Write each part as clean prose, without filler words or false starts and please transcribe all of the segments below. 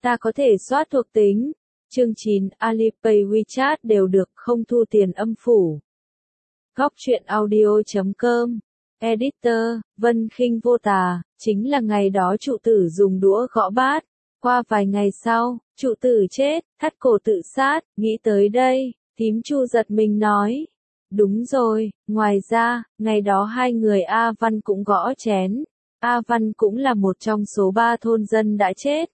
Ta có thể soát thuộc tính. Chương 9, Alipay WeChat đều được không thu tiền âm phủ. Góc truyện audio.com. Editor, Vân Khinh Vô Tà, chính là ngày đó trụ tử dùng đũa gõ bát. Qua vài ngày sau, trụ tử chết, thắt cổ tự sát, nghĩ tới đây, thím Chu giật mình nói. Đúng rồi, ngoài ra, ngày đó hai người A Văn cũng gõ chén. A Văn cũng là một trong số 3 thôn dân đã chết.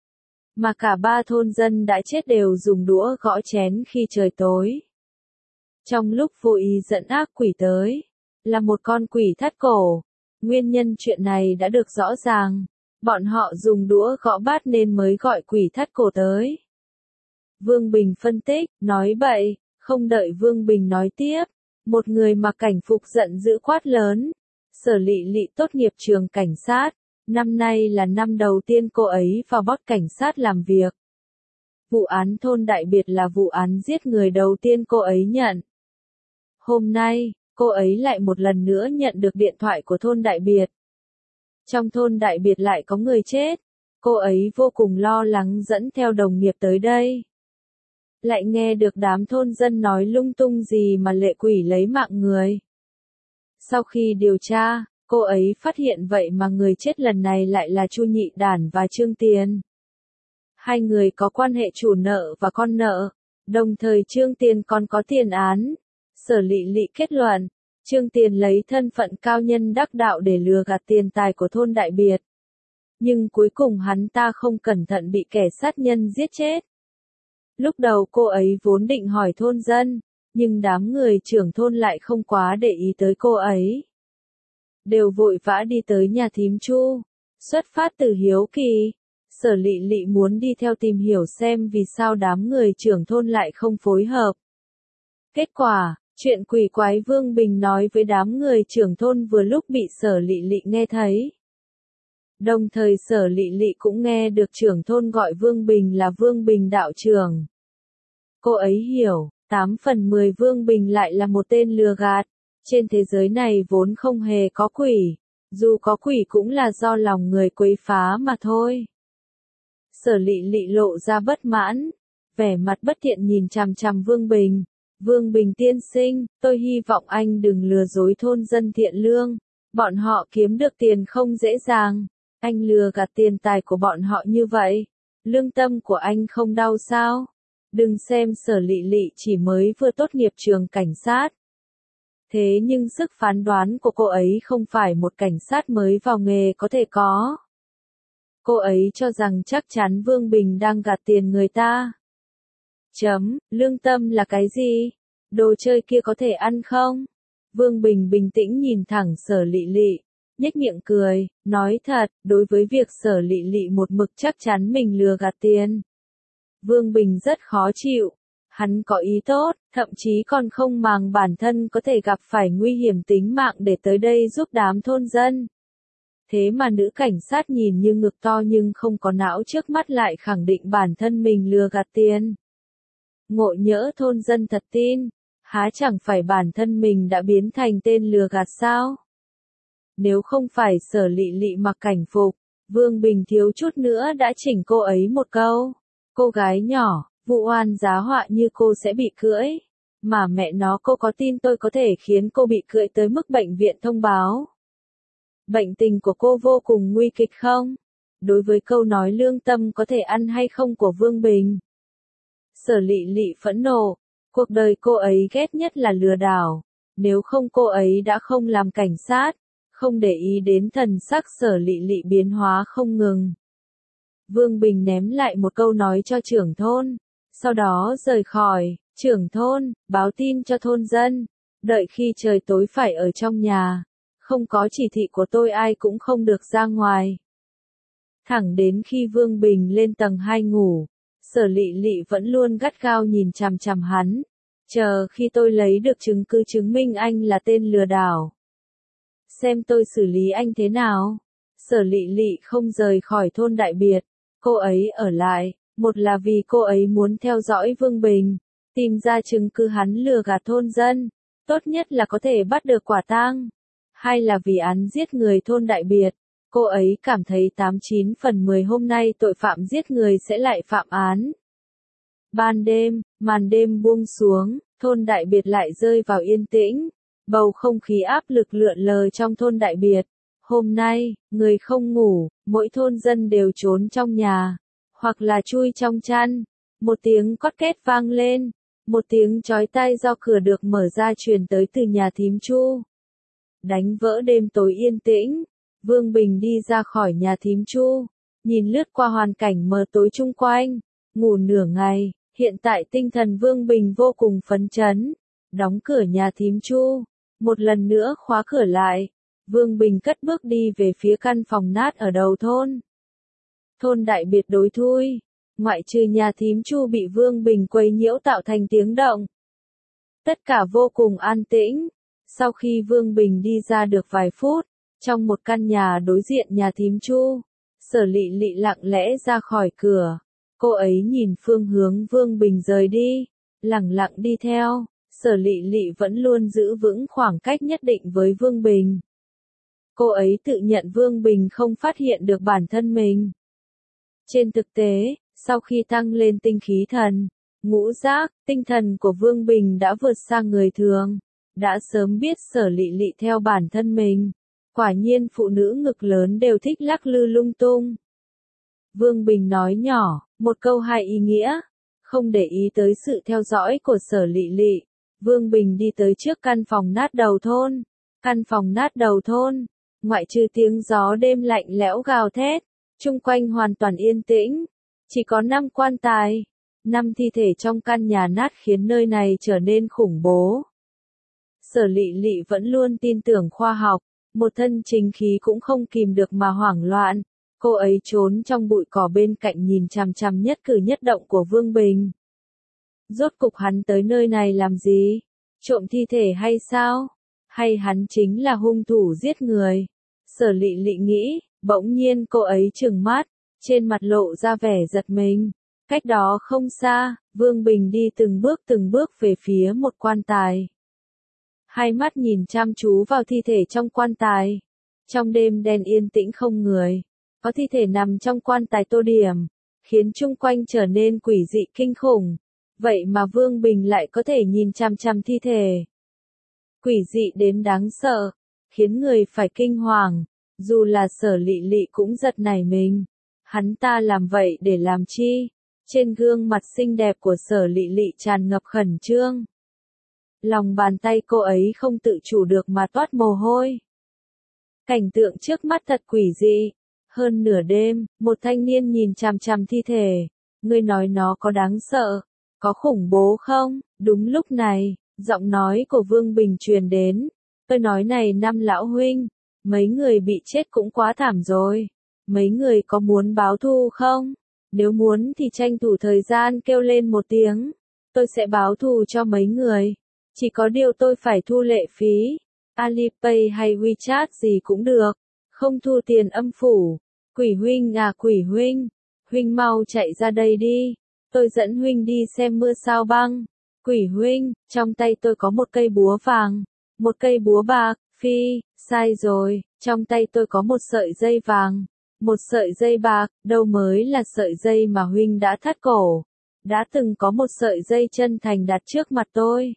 Mà cả 3 thôn dân đã chết đều dùng đũa gõ chén khi trời tối. Trong lúc vô ý dẫn ác quỷ tới, là một con quỷ thắt cổ. Nguyên nhân chuyện này đã được rõ ràng. Bọn họ dùng đũa gõ bát nên mới gọi quỷ thắt cổ tới. Vương Bình phân tích, nói bậy, không đợi Vương Bình nói tiếp. Một người mặc cảnh phục giận dữ quát lớn. Sở Lị Lị tốt nghiệp trường cảnh sát. Năm nay là năm đầu tiên cô ấy vào bót cảnh sát làm việc. Vụ án thôn Đại Biệt là vụ án giết người đầu tiên cô ấy nhận. Hôm nay, cô ấy lại một lần nữa nhận được điện thoại của thôn Đại Biệt. Trong thôn Đại Biệt lại có người chết. Cô ấy vô cùng lo lắng dẫn theo đồng nghiệp tới đây. Lại nghe được đám thôn dân nói lung tung gì mà lệ quỷ lấy mạng người. Sau khi điều tra, cô ấy phát hiện vậy mà người chết lần này lại là Chu Nhị Đản và Trương Tiền. Hai người có quan hệ chủ nợ và con nợ, đồng thời Trương Tiền còn có tiền án. Sở Lị Lị kết luận, Trương Tiền lấy thân phận cao nhân đắc đạo để lừa gạt tiền tài của thôn Đại Biệt. Nhưng cuối cùng hắn ta không cẩn thận bị kẻ sát nhân giết chết. Lúc đầu cô ấy vốn định hỏi thôn dân, nhưng đám người trưởng thôn lại không quá để ý tới cô ấy. Đều vội vã đi tới nhà thím Chu, xuất phát từ hiếu kỳ. Sở Lị Lị muốn đi theo tìm hiểu xem vì sao đám người trưởng thôn lại không phối hợp. Kết quả, chuyện quỷ quái Vương Bình nói với đám người trưởng thôn vừa lúc bị Sở Lị Lị nghe thấy. Đồng thời Sở Lị Lị cũng nghe được trưởng thôn gọi Vương Bình là Vương Bình đạo trưởng. Cô ấy hiểu, 8 phần 10 Vương Bình lại là một tên lừa gạt. Trên thế giới này vốn không hề có quỷ, dù có quỷ cũng là do lòng người quấy phá mà thôi. Sở Lị Lị lộ ra bất mãn, vẻ mặt bất thiện nhìn chằm chằm Vương Bình. Vương Bình tiên sinh, tôi hy vọng anh đừng lừa dối thôn dân thiện lương. Bọn họ kiếm được tiền không dễ dàng. Anh lừa gạt tiền tài của bọn họ như vậy. Lương tâm của anh không đau sao? Đừng xem Sở Lị Lị chỉ mới vừa tốt nghiệp trường cảnh sát. Thế nhưng sức phán đoán của cô ấy không phải một cảnh sát mới vào nghề có thể có. Cô ấy cho rằng chắc chắn Vương Bình đang gạt tiền người ta. Lương tâm là cái gì? Đồ chơi kia có thể ăn không? Vương Bình bình tĩnh nhìn thẳng Sở Lị Lị, nhếch miệng cười, nói thật, đối với việc Sở Lị Lị một mực chắc chắn mình lừa gạt tiền. Vương Bình rất khó chịu. Hắn có ý tốt, thậm chí còn không màng bản thân có thể gặp phải nguy hiểm tính mạng để tới đây giúp đám thôn dân. Thế mà nữ cảnh sát nhìn như ngực to nhưng không có não trước mắt lại khẳng định bản thân mình lừa gạt tiền. Ngộ nhỡ thôn dân thật tin, há chẳng phải bản thân mình đã biến thành tên lừa gạt sao? Nếu không phải Sở Lị Lị mặc cảnh phục, Vương Bình thiếu chút nữa đã chỉnh cô ấy một câu. Cô gái nhỏ, vụ oan giá họa như cô sẽ bị cưỡi. Mà mẹ nó cô có tin tôi có thể khiến cô bị cưỡi tới mức bệnh viện thông báo? Bệnh tình của cô vô cùng nguy kịch không? Đối với câu nói lương tâm có thể ăn hay không của Vương Bình, Sở Lị Lị phẫn nộ. Cuộc đời cô ấy ghét nhất là lừa đảo. Nếu không cô ấy đã không làm cảnh sát, không để ý đến thần sắc Sở Lị Lị biến hóa không ngừng. Vương Bình ném lại một câu nói cho trưởng thôn, sau đó rời khỏi. Trưởng thôn, báo tin cho thôn dân, đợi khi trời tối phải ở trong nhà, không có chỉ thị của tôi ai cũng không được ra ngoài. Thẳng đến khi Vương Bình lên tầng 2 ngủ, Sở Lị Lị vẫn luôn gắt gao nhìn chằm chằm hắn, chờ khi tôi lấy được chứng cứ chứng minh anh là tên lừa đảo. Xem tôi xử lý anh thế nào. Sở Lị Lị không rời khỏi thôn Đại Biệt, cô ấy ở lại, một là vì cô ấy muốn theo dõi Vương Bình, tìm ra chứng cứ hắn lừa gạt thôn dân, tốt nhất là có thể bắt được quả tang. Hai là vì án giết người thôn Đại Biệt, Cô ấy cảm thấy 89 phần 10 hôm nay tội phạm giết người sẽ lại phạm án. Ban đêm, màn đêm buông xuống, thôn Đại Biệt lại rơi vào yên tĩnh. Bầu không khí áp lực lượn lờ trong thôn Đại Biệt. Hôm nay, người không ngủ, mỗi thôn dân đều trốn trong nhà, hoặc là chui trong chăn. Một tiếng cót két vang lên, một tiếng chói tai do cửa được mở ra truyền tới từ nhà thím Chu. Đánh vỡ đêm tối yên tĩnh, Vương Bình đi ra khỏi nhà thím Chu, nhìn lướt qua hoàn cảnh mờ tối chung quanh, ngủ nửa ngày, hiện tại tinh thần Vương Bình vô cùng phấn chấn. Đóng cửa nhà thím Chu, một lần nữa khóa cửa lại, Vương Bình cất bước đi về phía căn phòng nát ở đầu thôn. Thôn Đại Biệt đối thui, ngoại trừ nhà thím Chu bị Vương Bình quấy nhiễu tạo thành tiếng động. Tất cả vô cùng an tĩnh. Sau khi Vương Bình đi ra được vài phút, trong một căn nhà đối diện nhà thím Chu, Sở Lị Lị lặng lẽ ra khỏi cửa. Cô ấy nhìn phương hướng Vương Bình rời đi, lẳng lặng đi theo. Sở Lị Lị vẫn luôn giữ vững khoảng cách nhất định với Vương Bình. Cô ấy tự nhận Vương Bình không phát hiện được bản thân mình. Trên thực tế, sau khi tăng lên tinh khí thần, ngũ giác, tinh thần của Vương Bình đã vượt xa người thường, đã sớm biết Sở Lị Lị theo bản thân mình. Quả nhiên phụ nữ ngực lớn đều thích lắc lư lung tung. Vương Bình nói nhỏ, một câu hai ý nghĩa, không để ý tới sự theo dõi của Sở Lị Lị. Vương Bình đi tới trước căn phòng nát đầu thôn. Căn phòng nát đầu thôn, ngoại trừ tiếng gió đêm lạnh lẽo gào thét, chung quanh hoàn toàn yên tĩnh. Chỉ có 5 quan tài, 5 thi thể trong căn nhà nát khiến nơi này trở nên khủng bố. Sở Lị Lị vẫn luôn tin tưởng khoa học, một thân chính khí cũng không kìm được mà hoảng loạn. Cô ấy trốn trong bụi cỏ bên cạnh nhìn chằm chằm nhất cử nhất động của Vương Bình. Rốt cục hắn tới nơi này làm gì? Trộm thi thể hay sao? Hay hắn chính là hung thủ giết người? Sở Lị Lị nghĩ, bỗng nhiên cô ấy trừng mắt, trên mặt lộ ra vẻ giật mình. Cách đó không xa, Vương Bình đi từng bước về phía một quan tài. Hai mắt nhìn chăm chú vào thi thể trong quan tài. Trong đêm đen yên tĩnh không người, có thi thể nằm trong quan tài tô điểm, khiến chung quanh trở nên quỷ dị kinh khủng. Vậy mà Vương Bình lại có thể nhìn chằm chằm thi thể. Quỷ dị đến đáng sợ, khiến người phải kinh hoàng, dù là Sở Lị Lị cũng giật nảy mình. Hắn ta làm vậy để làm chi? Trên gương mặt xinh đẹp của Sở Lị Lị tràn ngập khẩn trương. Lòng bàn tay cô ấy không tự chủ được mà toát mồ hôi. Cảnh tượng trước mắt thật quỷ dị. Hơn nửa đêm, một thanh niên nhìn chằm chằm thi thể. Ngươi nói nó có đáng sợ, có khủng bố không? Đúng lúc này, giọng nói của Vương Bình truyền đến. Tôi nói này năm lão huynh, mấy người bị chết cũng quá thảm rồi. Mấy người có muốn báo thù không? Nếu muốn thì tranh thủ thời gian kêu lên một tiếng. Tôi sẽ báo thù cho mấy người. Chỉ có điều tôi phải thu lệ phí. Alipay hay WeChat gì cũng được. Không thu tiền âm phủ. Quỷ huynh à quỷ huynh. Huynh mau chạy ra đây đi. Tôi dẫn huynh đi xem mưa sao băng. Quỷ huynh, trong tay tôi có một cây búa vàng. Một cây búa bạc. Phi, sai rồi. Trong tay tôi có một sợi dây vàng. Một sợi dây bạc, đâu mới là sợi dây mà huynh đã thắt cổ. Đã từng có một sợi dây chân thành đặt trước mặt tôi.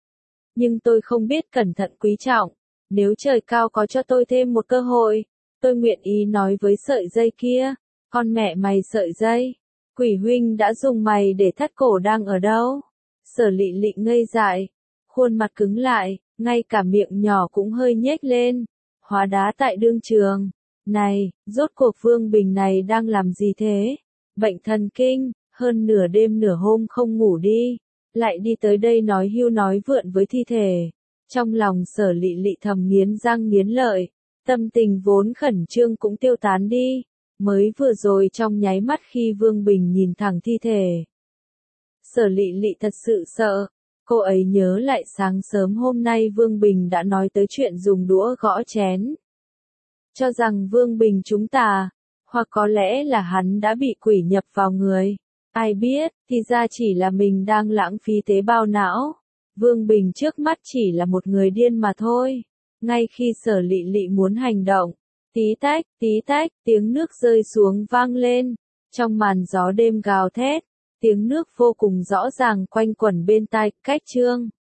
Nhưng tôi không biết cẩn thận quý trọng. Nếu trời cao có cho tôi thêm một cơ hội, tôi nguyện ý nói với sợi dây kia. Con mẹ mày sợi dây. Quỷ huynh đã dùng mày để thắt cổ đang ở đâu? Sở Lị Lị ngây dại. Khuôn mặt cứng lại, ngay cả miệng nhỏ cũng hơi nhếch lên. Hóa đá tại đương trường. Này, rốt cuộc Vương Bình này đang làm gì thế? Bệnh thần kinh, hơn nửa đêm nửa hôm không ngủ đi. Lại đi tới đây nói hưu nói vượn với thi thể. Trong lòng Sở Lị Lị thầm nghiến răng nghiến lợi. Tâm tình vốn khẩn trương cũng tiêu tán đi. Mới vừa rồi trong nháy mắt khi Vương Bình nhìn thẳng thi thể. Sở Lị Lị thật sự sợ. Cô ấy nhớ lại sáng sớm hôm nay Vương Bình đã nói tới chuyện dùng đũa gõ chén. Cho rằng Vương Bình chúng ta, hoặc có lẽ là hắn đã bị quỷ nhập vào người. Ai biết, thì ra chỉ là mình đang lãng phí tế bào não. Vương Bình trước mắt chỉ là một người điên mà thôi. Ngay khi Sở Lị Lị muốn hành động, tí tách, tiếng nước rơi xuống vang lên. Trong màn gió đêm gào thét, tiếng nước vô cùng rõ ràng quanh quẩn bên tai. Cách chương